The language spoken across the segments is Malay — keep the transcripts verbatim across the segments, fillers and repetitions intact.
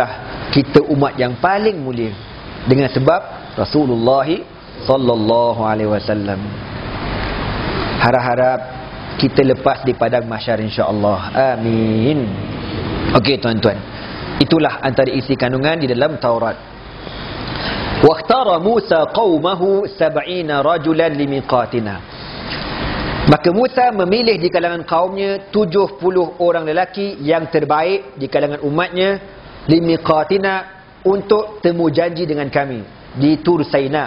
kita umat yang paling mulia dengan sebab Rasulullah sallallahu alaihi wasallam. Harap-harap kita lepas di padang mahsyar insya-Allah. Amin. Okey tuan-tuan. Itulah antara isi kandungan di dalam Taurat. Waqtara Musa qaumahu sab'ina rajulan limiqatina. Maka Musa memilih di kalangan kaumnya tujuh puluh orang lelaki yang terbaik di kalangan umatnya limiqatina, untuk temu janji dengan kami di Tur Saina.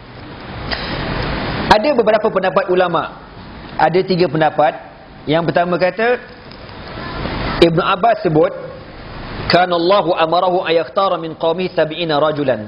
Ada beberapa pendapat ulama. Ada tiga pendapat. Yang pertama kata, Ibn Abbas sebut, kana Allahu amarahu ayakhtara min qaumihi sab'ina rajulan.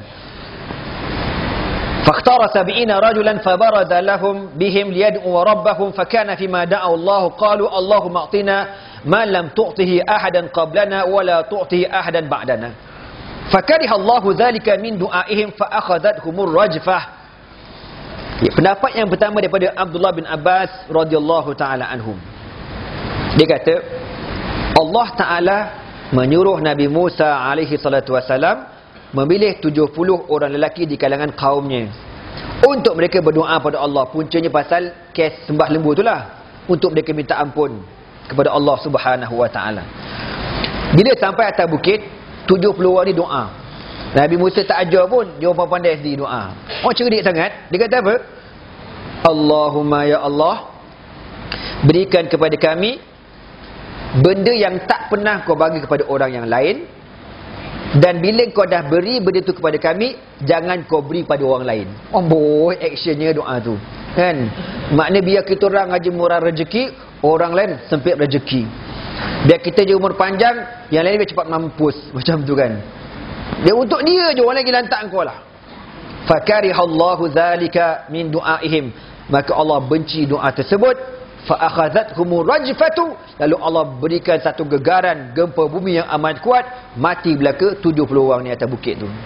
Fakhtara sab'ina rajulan fabaraza lahum bihim liyad'u rabbahum fakana fima da'a Allah qalu Allahumma a'tina ma lam tu'tihi ahadan qablana wa la tu'tihi ahadan ba'dana. Fakariha Allahu dhalika min du'aihim fa akhadhathumur rajfah. Ya, pendapat yang pertama daripada Abdullah bin Abbas radhiyallahu taala anhum. Dia kata Allah Taala menyuruh Nabi Musa alaihi salatu wasalam memilih tujuh puluh orang lelaki di kalangan kaumnya untuk mereka berdoa pada Allah. Puncanya pasal kes sembah lembu itulah, untuk mereka minta ampun kepada Allah Subhanahu wa taala. Bila sampai atas bukit, tujuh puluh orang ni doa. Nabi Musa tak ajar pun, dia orang pandai sendiri doa. Orang cerdik sangat. Dia kata apa? Allahumma ya Allah, berikan kepada kami benda yang tak pernah kau bagi kepada orang yang lain, dan bila kau dah beri benda tu kepada kami, jangan kau beri pada orang lain. Oh boy, actionnya doa tu kan. Maknanya biar kita orang aja murah rezeki, orang lain sempit rezeki. Biar kita je umur panjang, yang lain biar cepat mampus. Macam tu kan. Dia untuk dia je, orang lagi lantak kau lah. Fakarihallahu zalika min du'aihim. Maka Allah benci doa tersebut. Fa'akhadhathumur rajfatu. Lalu Allah berikan satu gegaran gempa bumi yang amat kuat. Mati belaka tujuh puluh orang ni atas bukit tu.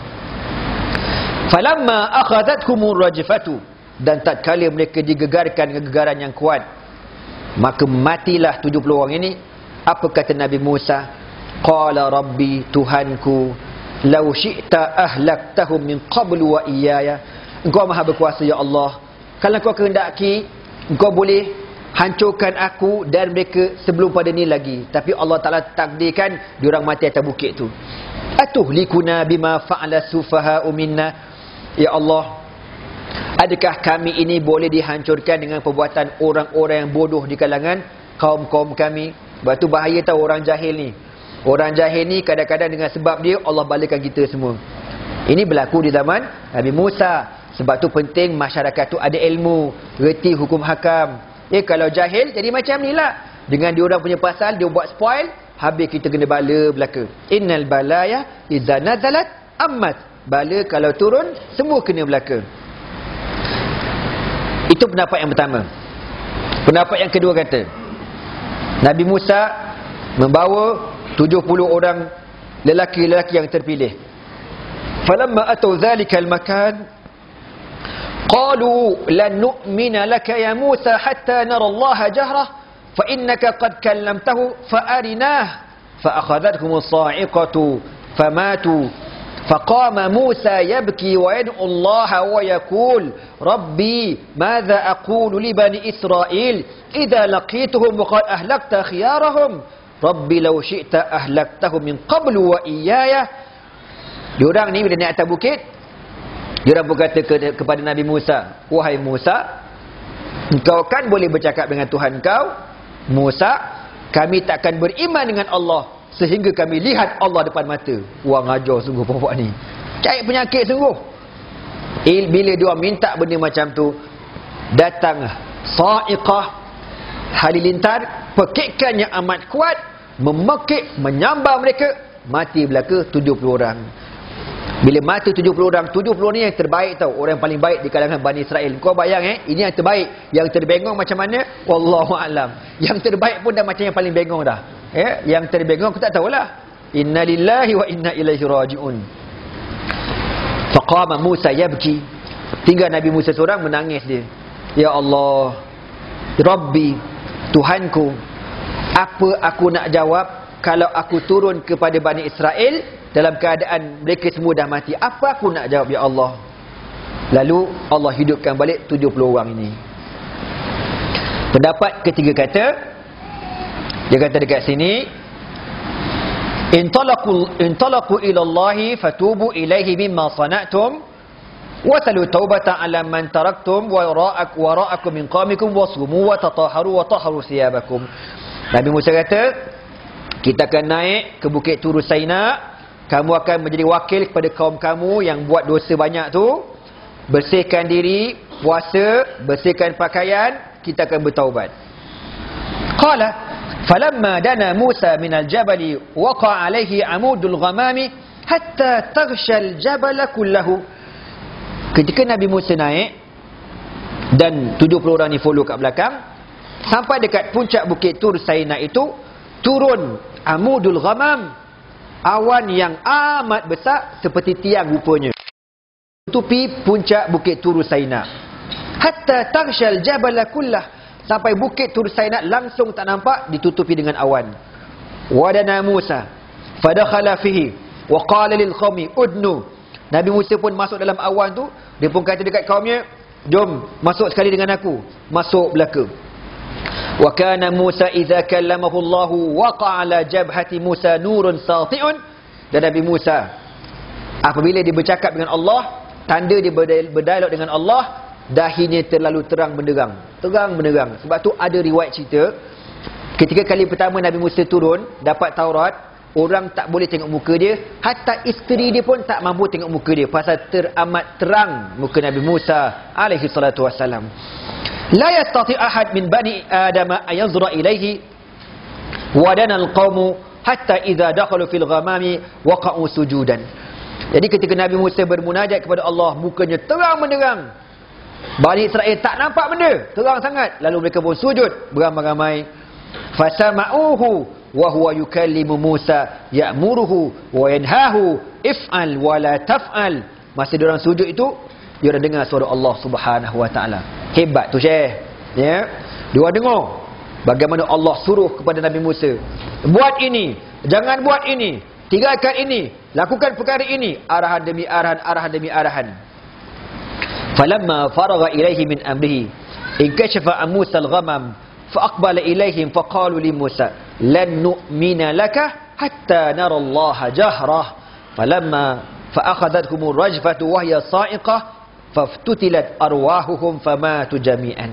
Falamma akhadhathumur rajfatu. Dan tatkala mereka digegarkan dengan gegaran yang kuat, maka matilah tujuh puluh orang ini. Apa kata Nabi Musa? Qala Rabbi, Tuhanku, law syi'ta ahlaktahum min qablu wa iyaya. Engkau maha berkuasa ya Allah. Kalau kau kehendaki, engkau boleh hancurkan aku dan mereka sebelum pada ni lagi. Tapi Allah Ta'ala takdirkan diorang mati atas bukit tu. Atuhlikuna bima fa'ala sufaha'u minna. Ya Allah, adakah kami ini boleh dihancurkan dengan perbuatan orang-orang yang bodoh di kalangan kaum-kaum kami? Sebab tu bahaya tahu orang jahil ni. Orang jahil ni kadang-kadang dengan sebab dia Allah balakan kita semua. Ini berlaku di zaman Nabi Musa. Sebab tu penting masyarakat tu ada ilmu, reti hukum hakam. Eh kalau jahil jadi macam ni lah. Dengan dia orang punya pasal, dia buat spoil, habis kita kena bala belaka. Innal balaya idza nazalat ammat. Bala kalau turun, semua kena belaka. Itu pendapat yang pertama. Pendapat yang kedua kata, Nabi Musa membawa tujuh puluh orang lelaki-lelaki yang terpilih. Falamma atau zalikal makan, qalu lan nu'mina laka ya Musa hatta nara Allah jahrah fa innaka qad kallamtahu fa arinah fa akhadhatkum as-sa'iqatu famatu faqama Musa yabki wa yad'u Allah wa yaqul rabbi madza aqulu li bani Israil idza laqituhum wa qad ahlakta khiyarahum rabbi law syi'ta ahlaktahum min qablu wa iyaya. Diorang ni bila naik atas bukit, diorang berkata ke, kepada Nabi Musa, wahai Musa, engkau kan boleh bercakap dengan Tuhan kau. Musa, kami takkan beriman dengan Allah sehingga kami lihat Allah depan mata. Wah, ngajar sungguh perempuan ni, cari penyakit sungguh. Il, bila dia minta benda macam tu, datang sa'iqah, halilintar, pekikan yang amat kuat, memekik, menyambar mereka, mati belaka tujuh puluh orang. Bila mati tujuh puluh orang, tujuh puluh ni yang terbaik tau, orang yang paling baik di kalangan Bani Israel. Kau bayang eh, ini yang terbaik. Yang terbengong macam mana? Wallahu a'lam. Yang terbaik pun dah macam yang paling bengong dah. Eh, yang terbengong aku tak tahulah. Inna lillahi wa inna ilaihi raji'un. Faqama Musa yabki. Tinggal Nabi Musa seorang menangis dia. Ya Allah, Rabbi, Tuhanku, apa aku nak jawab kalau aku turun kepada Bani Israel dalam keadaan mereka semua dah mati, apa aku nak jawab ya Allah? Lalu Allah hidupkan balik tujuh puluh orang ini. Pendapat ketiga kata, dia kata dekat sini, intalaqu intalaqu ila Allah fatubu ilaihi mimma sana'tum wasalu taubatan ala man taraktum wa ra'ak wa ra'akum min qaumikum wasumu wa tatahharu wa tahharu siyabakum. Nabi Musa kata, kita akan naik ke Bukit Turu Saina, kamu akan menjadi wakil kepada kaum kamu yang buat dosa banyak tu, bersihkan diri, puasa, bersihkan pakaian, kita akan bertaubat. Qala falamma dana Musa minal jabali waqa alaihi amudul ghamami hatta taghsha al-jabala kullahu. Ketika Nabi Musa naik dan tujuh puluh orang ni follow kat belakang, sampai dekat puncak Bukit Tur Saina itu, turun amudul ghamam, awan yang amat besar seperti tiang rupanya, tutupi puncak Bukit Tur Saina. Hatta taghsha al-jabala kullah, sampai Bukit Tur Saina langsung tak nampak, ditutupi dengan awan. Wadana Musa fadakhala fihi wa qala lil qaumi udnu. Nabi Musa pun masuk dalam awan tu, dia pun kata dekat kaumnya, jom masuk sekali dengan aku, masuk belaka. Wa kana Musa idza kallamahu Allah waqa ala jabhati Musa nurun sati'un. Dan Nabi Musa apabila dia bercakap dengan Allah, tanda dia berdialog dengan Allah, dahinya terlalu terang benderang, terang benderang. Sebab tu ada riwayat cerita, ketika kali pertama Nabi Musa turun dapat Taurat, orang tak boleh tengok muka dia, hatta isteri dia pun tak mampu tengok muka dia, pasal teramat terang muka Nabi Musa alaihi salatu wassalam. La yastati ahad min bani Adam an yanzura ilaihi wa dana alqawmu hatta idza dakhalu fil ghamami waqa'u sujudan. Jadi ketika Nabi Musa bermunajat kepada Allah, mukanya terang benderang, Bani Israel tak nampak benda, terang sangat, lalu mereka pun sujud beramai-ramai. Fasama'uhu wa huwa yukallimu Musa ya'muruhu wa yanhahu if'al wa la taf'al. Masa dia orang sujud itu, dia orang dengar suara Allah Subhanahu wa taala. Hebat tu Syekh, ya. Dia orang dengar bagaimana Allah suruh kepada Nabi Musa, buat ini, jangan buat ini, tinggalkan ini, lakukan perkara ini, arahan demi arahan, arahan demi arahan. Falamma faragha ilaihi min amrihi inkashafa an Musa al-ghamam فأقبل إليهم فقالوا لموسى لن نؤمن لك حتى نرى الله جهرة فلما فأخذتهم الرجفة وهي صائقة فافتتلت أرواحهم فماتوا جميعا.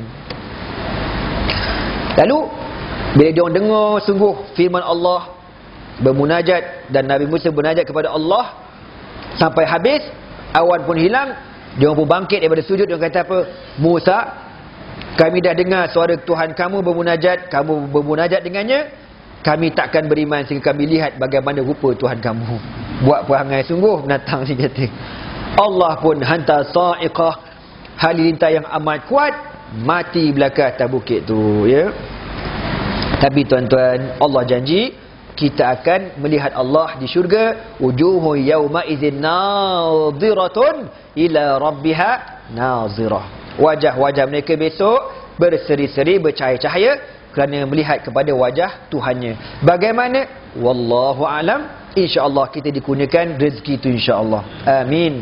Lalu bila dia dengar sungguh firman Allah, bermunajat, dan Nabi Musa bermunajat kepada Allah sampai habis, awan pun hilang, dia pun bangkit daripada sujud. Dia kata apa? Musa, kami dah dengar suara Tuhan kamu bermunajat, kamu bermunajat dengannya, kami takkan beriman sehingga kami lihat bagaimana rupa Tuhan kamu. Buat perangai sungguh binatang ni kata. Allah pun hantar sa'iqah, halilintar yang amat kuat, mati belakang atas bukit tu, ya. Tapi tuan-tuan, Allah janji kita akan melihat Allah di syurga. Wujuhu yawma idzin nadhiratun ila rabbiha nadhirah. Wajah-wajah mereka besok berseri-seri, bercahaya-cahaya kerana melihat kepada wajah Tuhannya. Bagaimana? Wallahu alam. InsyaAllah kita dikurniakan rezeki itu, insyaAllah. Amin.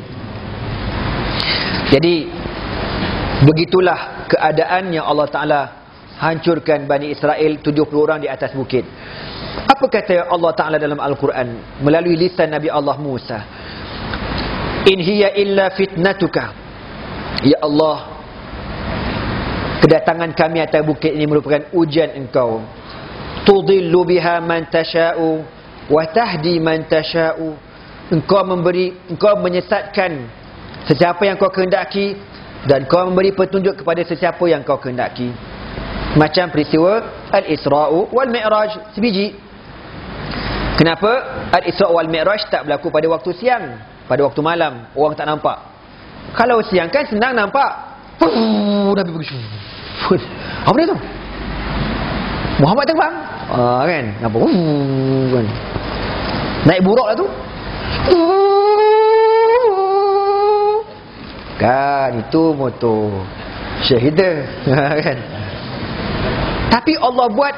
Jadi begitulah keadaan yang Allah Ta'ala hancurkan Bani Israel, tujuh puluh orang di atas bukit. Apa kata Allah Ta'ala dalam Al-Quran melalui lisan Nabi Allah Musa? In hiya illa fitnatuka. Ya Allah, kedatangan kami atas bukit ini merupakan ujian engkau. Tudillu biha man tasha'u wa tahdi man tasha'u. Engkau memberi, engkau menyesatkan sesiapa yang kau kehendaki, dan kau memberi petunjuk kepada sesiapa yang kau kehendaki. Macam peristiwa Al-Isra'u wal Mi'raj sebiji. Kenapa Al-Isra' wal Mi'raj tak berlaku pada waktu siang, pada waktu malam, orang tak nampak? Kalau siang kan senang nampak. Fuh, Nabi pergi. Apa dia tu? Muhammad terbang. Ah kan? Nampak. Uh, kan. Naik buruk lah tu. Kan itu motor Syahidah kan. Tapi Allah buat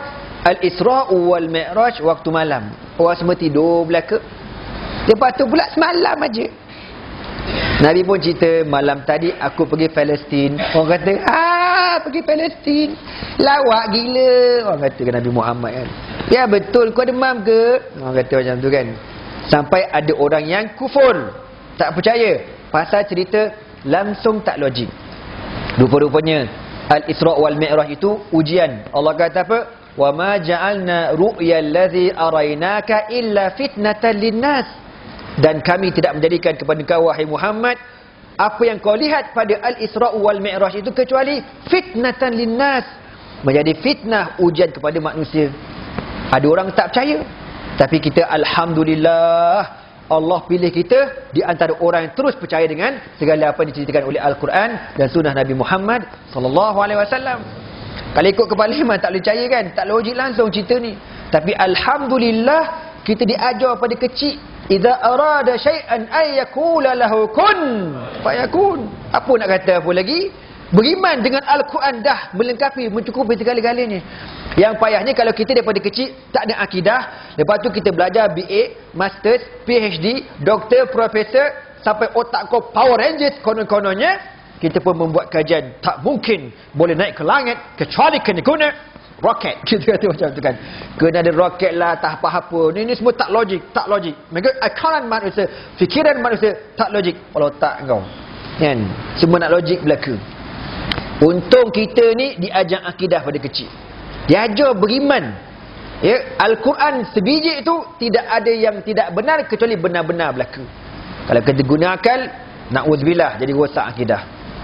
Al-Isra' wal Mi'raj waktu malam. Orang semua tidur belaka. Lepas tu pula semalam aja Nabi pun cerita, malam tadi aku pergi Palestin. Orang kata, ah pergi Palestin, lawak gila. Orang kata ke Nabi Muhammad kan. Ya betul, kau demam ke? Orang kata macam tu kan. Sampai ada orang yang kufur, tak percaya pasal cerita, langsung tak logik. Rupa-rupanya Al-Isra' wal Mi'raj itu ujian. Allah kata apa? Wa ma ja'alna ru'yal ladzi araynaka illa fitnatan linnas. Dan kami tidak menjadikan kepada kau wahai Muhammad apa yang kau lihat pada Al-Isra' wal Mi'raj itu kecuali fitnatan linnas, menjadi fitnah, ujian kepada manusia. Ada orang tak percaya, tapi kita alhamdulillah Allah pilih kita di antara orang yang terus percaya dengan segala apa yang diceritakan oleh Al-Quran dan sunnah Nabi Muhammad sallallahu alaihi wasallam. Kalau ikut kepala iman tak boleh percaya kan, tak logik langsung cerita ni. Tapi alhamdulillah kita diajar pada kecil, idza arada syai'an ay yaqula lahu kun fayakun. Apa nak kata apa lagi? Beriman dengan Al-Quran dah melengkapi, mencukupi segala-galanya. Yang payahnya kalau kita daripada kecil tak ada akidah, lepas tu kita belajar B A, Masters, P H D, Doktor, Profesor, sampai otak kau Power Rangers konon-kononnya, kita pun membuat kajian, tak mungkin boleh naik ke langit kecuali kena guna roket. Kita kata macam tu kan. Kena ada roket lah, tak apa-apa. Ni, ni semua tak logik, tak logik. Mereka akalan manusia, fikiran manusia tak logik. Kalau tak kau kan, semua nak logik belaka. Untung kita ni diajar akidah pada kecil, diajar beriman. Ya, Al-Quran sebiji itu tidak ada yang tidak benar kecuali benar-benar belaka. Kalau kita guna akal, na'udzubillah, jadi rosak akidah.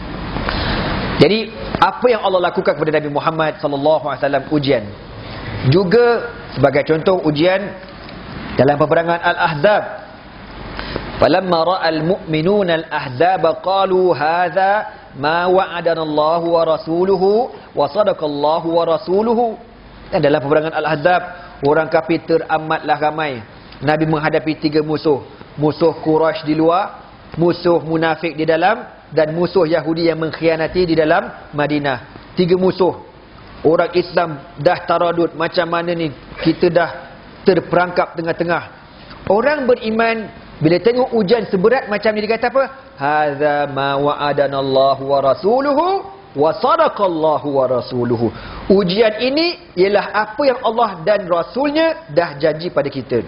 Jadi apa yang Allah lakukan kepada Nabi Muhammad sallallahu alaihi wasallam ujian. Juga sebagai contoh ujian dalam peperangan Al-Ahzab. Falamma ra'al mu'minuna al-ahzaba qalu hadza ma wa'adana Allah wa rasuluhu wa sadaqallahu wa rasuluhu. Dan dalam peperangan Al-Ahzab, orang kafir teramatlah ramai. Nabi menghadapi tiga musuh. Musuh Quraisy di luar, musuh munafik di dalam, dan musuh Yahudi yang mengkhianati di dalam Madinah. Tiga musuh. Orang Islam dah taradud, macam mana ni kita dah terperangkap tengah-tengah. Orang beriman bila tengok ujian seberat macam ni, dia kata apa? Hadza ma wa'adana Allah wa rasuluhu wa sadaqallahu wa rasuluhu. Ujian ini ialah apa yang Allah dan Rasulnya dah janji pada kita.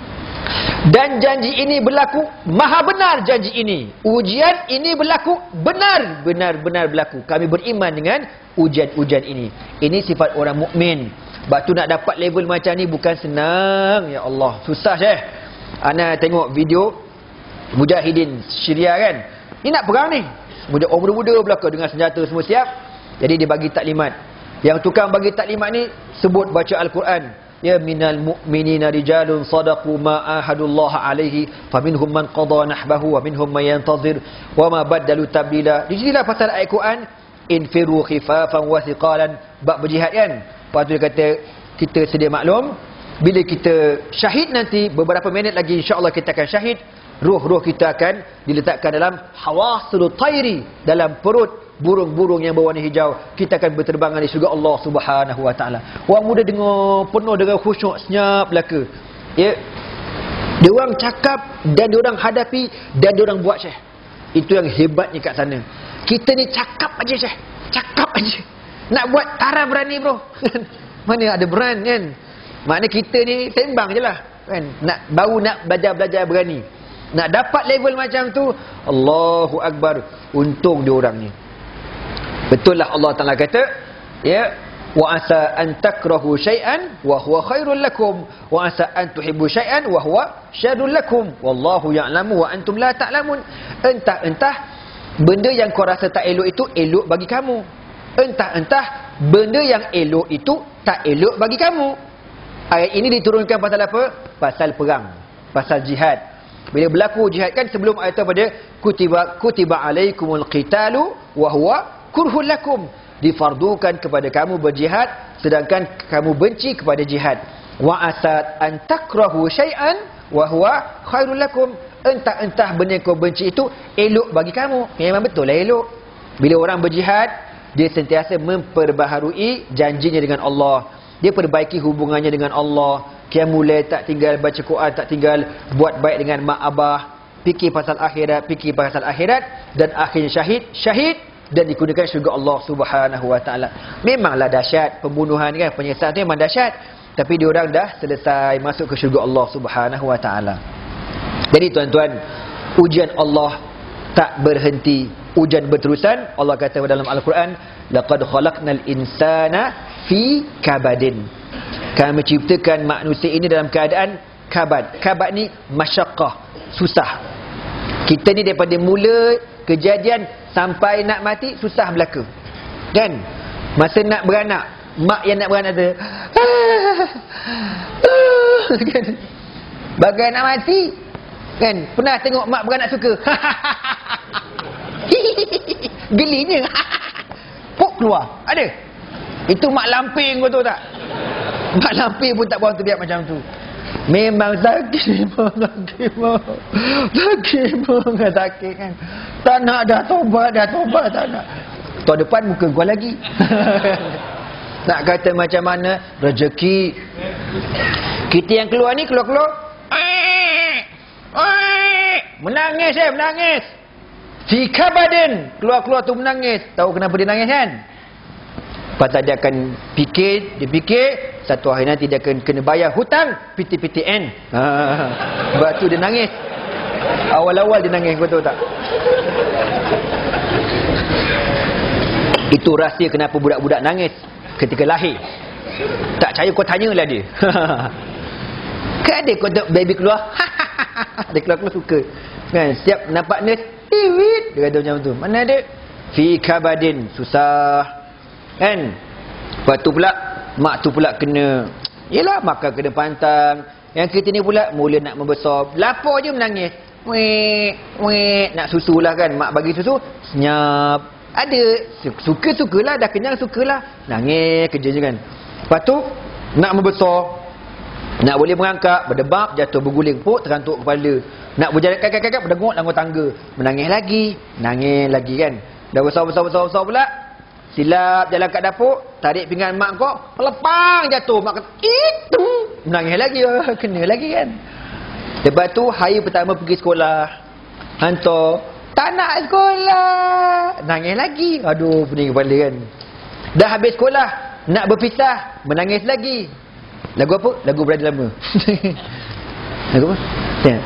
Dan janji ini berlaku, maha benar janji ini. Ujian ini berlaku, benar, benar-benar berlaku. Kami beriman dengan ujian-ujian ini. Ini sifat orang mukmin. Sebab tu nak dapat level macam ni bukan senang. Ya Allah, susah Syekh. Ana tengok video Mujahidin Syria kan. Ni nak perang ni. Muda orang muda belaka dengan senjata semua siap. Jadi dia bagi taklimat. Yang tukang bagi taklimat ni sebut baca Al-Quran. Ya minal mu'minina rijalun sadaqu ma ahadullah alaihi faminhum man qada nahbahu wa minhum man yantazir wa ma badalu tabdila. Di sinilah pasal ayat Quran, infiru khifafan wa thiqalan, bab berjihad kan. Lepas tu dia kata kita sedia maklum, bila kita syahid nanti beberapa minit lagi insya-Allah kita akan syahid. Ruh-ruh kita akan diletakkan dalam hawasul tayri, dalam perut burung-burung yang berwarna hijau. Kita akan berterbangan di syurga Allah Subhanahu wa taala. Orang muda dengar penuh dengan khusyuk, senyap belaka. Ya. Dia orang cakap dan dia orang hadapi dan dia orang buat Syekh. Itu yang hebatnya kat sana. Kita ni cakap aja Syekh. Cakap aja. Nak buat taraf berani bro. Mana ada beran kan? Maknanya kita ni sembang je lah kan? Nak, baru nak belajar-belajar berani. Nak dapat level macam tu, Allahu Akbar. Untung dia orang ni. Betul lah Allah Ta'ala kata, ya, wa asa an takrahu syai'an wa huwa khairul lakum wa asa an tuhibbu syai'an wa huwa syarrul lakum wallahu ya'lamu wa antum la ta'lamun. Entah-entah benda yang kau rasa tak elok itu elok bagi kamu. Entah-entah benda yang elok itu tak elok bagi kamu. Ayat ini diturunkan pasal apa? Pasal perang, pasal jihad. Bila berlaku jihad kan, sebelum ayat itu pada kutiba kutiba alaikumul qitalu wa huwa kurhul lakum, difardukan kepada kamu berjihad sedangkan kamu benci kepada jihad. Wa asat an takrahu syai'an wa huwa khairul lakum, entah-entah benda yang kau benci itu elok bagi kamu. Memang betul lah elok. Bila orang berjihad, dia sentiasa memperbaharui janjinya dengan Allah. dia perbaiki hubungannya dengan Allah, qiyamul lail tak tinggal, baca Quran tak tinggal, buat baik dengan mak abah, fikir pasal akhirat, fikir pasal akhirat, dan akhirnya syahid, syahid dan digunakan syurga Allah Subhanahu wa taala. Memanglah dahsyat pembunuhan kan, penyiksaan tu memang dahsyat, tapi dia orang dah selesai masuk ke syurga Allah Subhanahu wa taala. Jadi tuan-tuan, ujian Allah tak berhenti, ujian berterusan. Allah kata dalam Al-Quran, laqad khalaqnal insana fi kabadin. Kami menciptakan manusia ini dalam keadaan kabad. Kabad ni masyaqqah, susah. Kita ni daripada mula kejadian sampai nak mati susah belaka. Kan? Masa nak beranak, mak yang nak beranak tu kan? Bagai nak mati. Kan? Pernah tengok mak beranak suka? Gelinya. Pok keluar. Ada? Itu mak lamping kau tahu tak? Mak lamping pun tak buang terbiak macam tu. Memang sakit, sakit, sakit, sakit, sakit kan. Tak nak dah tobat, dah tobat tak nak. Tahun depan muka gua lagi. Nak kata macam mana rezeki. Kita yang keluar ni keluar-keluar. Menangis eh, menangis. Fi kabadin, keluar-keluar tu menangis. Tahu kenapa dia nangis kan? Pasal dia akan fikir, dia fikir satu hari nanti dia akan kena bayar hutang P T P T N. Ha. Sebab tu dia nangis. Awal-awal dia nangis, kau tahu tak? Itu rahsia kenapa budak-budak nangis ketika lahir. Tak percaya kau tanyalah dia. Kan ada kau tengok baby keluar. Dia keluar-keluar suka. Kan setiap nampak nurse, tiwit, dia kata macam tu. Mana ada? Fi kabadin, susah. Kan? Lepas tu pula mak tu pula kena, yelah, makan kena pantang. Yang kita ni pula mula nak membesar, lapar je menangis. Wek, wek, nak susu lah kan. Mak bagi susu, senyap. Ada, suka-sukalah, dah kenyang sukalah. Nangis kerja je kan. Lepas tu nak membesar, nak boleh merangkak, berdebab, jatuh berguling, puk, terantuk kepala. Nak berjalan kakak-kakak, berdengok langgar tangga. Menangis lagi, nangis lagi kan. Dah besar-besar-besar-besar pula, silap jalan kat dapur, tarik pinggan mak kau, pelepang jatuh. Mak kata, itu. Menangis lagi, kena lagi kan. Lepas tu, hari pertama pergi sekolah, hantar, tak nak sekolah. Nangis lagi. Aduh, pening kepala kan. Dah habis sekolah, nak berpisah, menangis lagi. Lagu apa? Lagu Berada Lama. Lagu apa? Tengok.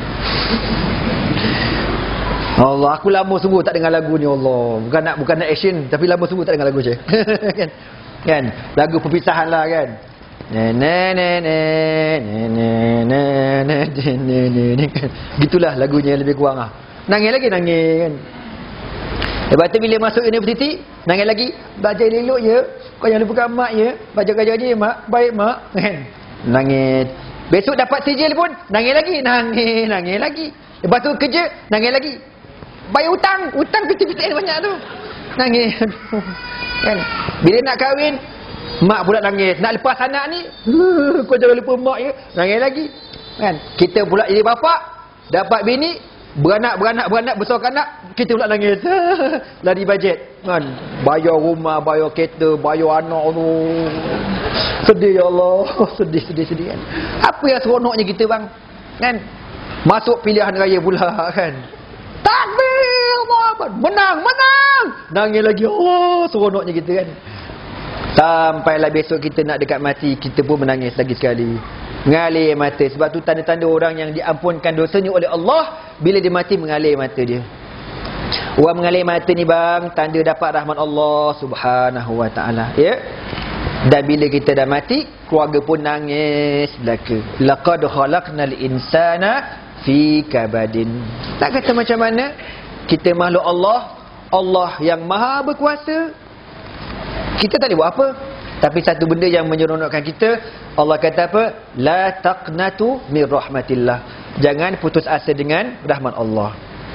Allah, aku lama sungguh tak dengar lagu ni, Allah. Bukan nak bukan nak action, tapi lama sungguh tak dengar lagu je. Kan? Kan? Lagu perpisahan lah kan. Na na na na na na na na na. Gitulah lagunya lebih kurang ah. Nangis lagi, nangis kan. Lepas tu bila masuk universiti, nangis lagi. Belajar elok je. Kau jangan lupakan mak je. Baca kerja je mak. Baik mak. Kan? Nangis. Besok dapat sijil pun, nangis lagi. Nangis, nangis lagi. Lepas tu kerja, nangis lagi. Bayar hutang. Hutang P T P T N banyak tu. Nangis. Kan? Bila nak kahwin, mak pula nangis. Nak lepas anak ni, kau jangan lupa mak je. Nangis lagi. Kan? Kita pula jadi bapak, dapat bini, beranak-beranak-beranak besarkan anak, kita pula nangis. Lari bajet kan, bayar rumah, bayar kereta, bayar anak tu. Sedih ya Allah. Sedih, sedih, sedih kan. Apa yang seronoknya kita bang? Kan? Masuk pilihan raya pula kan. Takbir, menang, menang. Nangis lagi. Oh, seronoknya kita kan. Sampailah besok kita nak dekat mati, kita pun menangis lagi sekali. Mengalir mata. Sebab tu tanda-tanda orang yang diampunkan dosanya oleh Allah, bila dia mati mengalir mata dia. Orang mengalir mata ni bang, tanda dapat rahmat Allah Subhanahu wa taala. Ya. Dan bila kita dah mati, keluarga pun nangis belaka. Laqad khalaqnal insana fi kabadin. Tak kata macam mana kita makhluk Allah, Allah yang maha berkuasa, kita tak boleh buat apa. Tapi satu benda yang menyeronokkan kita, Allah kata apa? La taqnatu min rahmatillah. Jangan putus asa dengan rahmat Allah.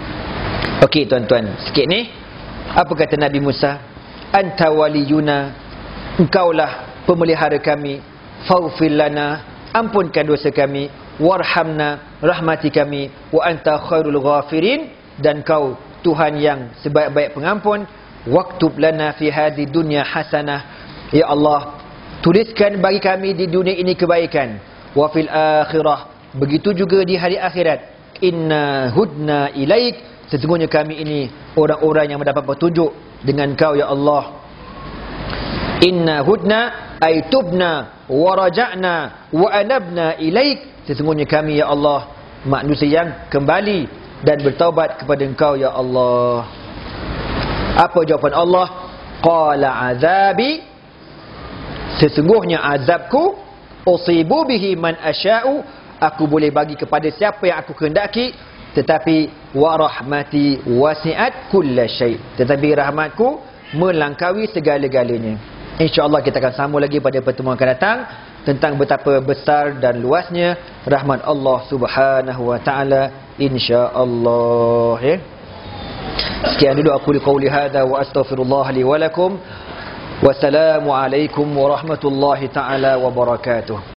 Okey tuan-tuan, sikit ni apa kata Nabi Musa? Anta waliyuna, engkaulah pemelihara kami. Faghfir lana, ampunkan dosa kami. Warhamna, rahmati kami. Wa anta khairul ghafirin, dan kau Tuhan yang sebaik-baik pengampun. Waktub lana fi hadhi dunya hasanah. Ya Allah, tuliskan bagi kami di dunia ini kebaikan, wa fil akhirah, begitu juga di hari akhirat. Inna hudna ilaik, sesungguhnya kami ini orang-orang yang mendapat petunjuk dengan Kau ya Allah. Inna hudna ay tubna wa raja'na wa anabna ilaik, sesungguhnya kami ya Allah manusia yang kembali dan bertaubat kepada Engkau ya Allah. Apa jawapan Allah? Qala azabi, sesungguhnya azabku, usibu bihi man asya'u, aku boleh bagi kepada siapa yang aku kehendaki, tetapi wa rahmati wasi'at kulla syai', tetapi rahmatku melangkaui segala-galanya. InsyaAllah kita akan sambung lagi pada pertemuan akan datang tentang betapa besar dan luasnya rahmat Allah Subhanahu wa taala, insya-Allah ya. Sekian dulu aku qauli hadza wa astaghfirullah li wa lakum. Wassalamu alaikum warahmatullahi taala wabarakatuh.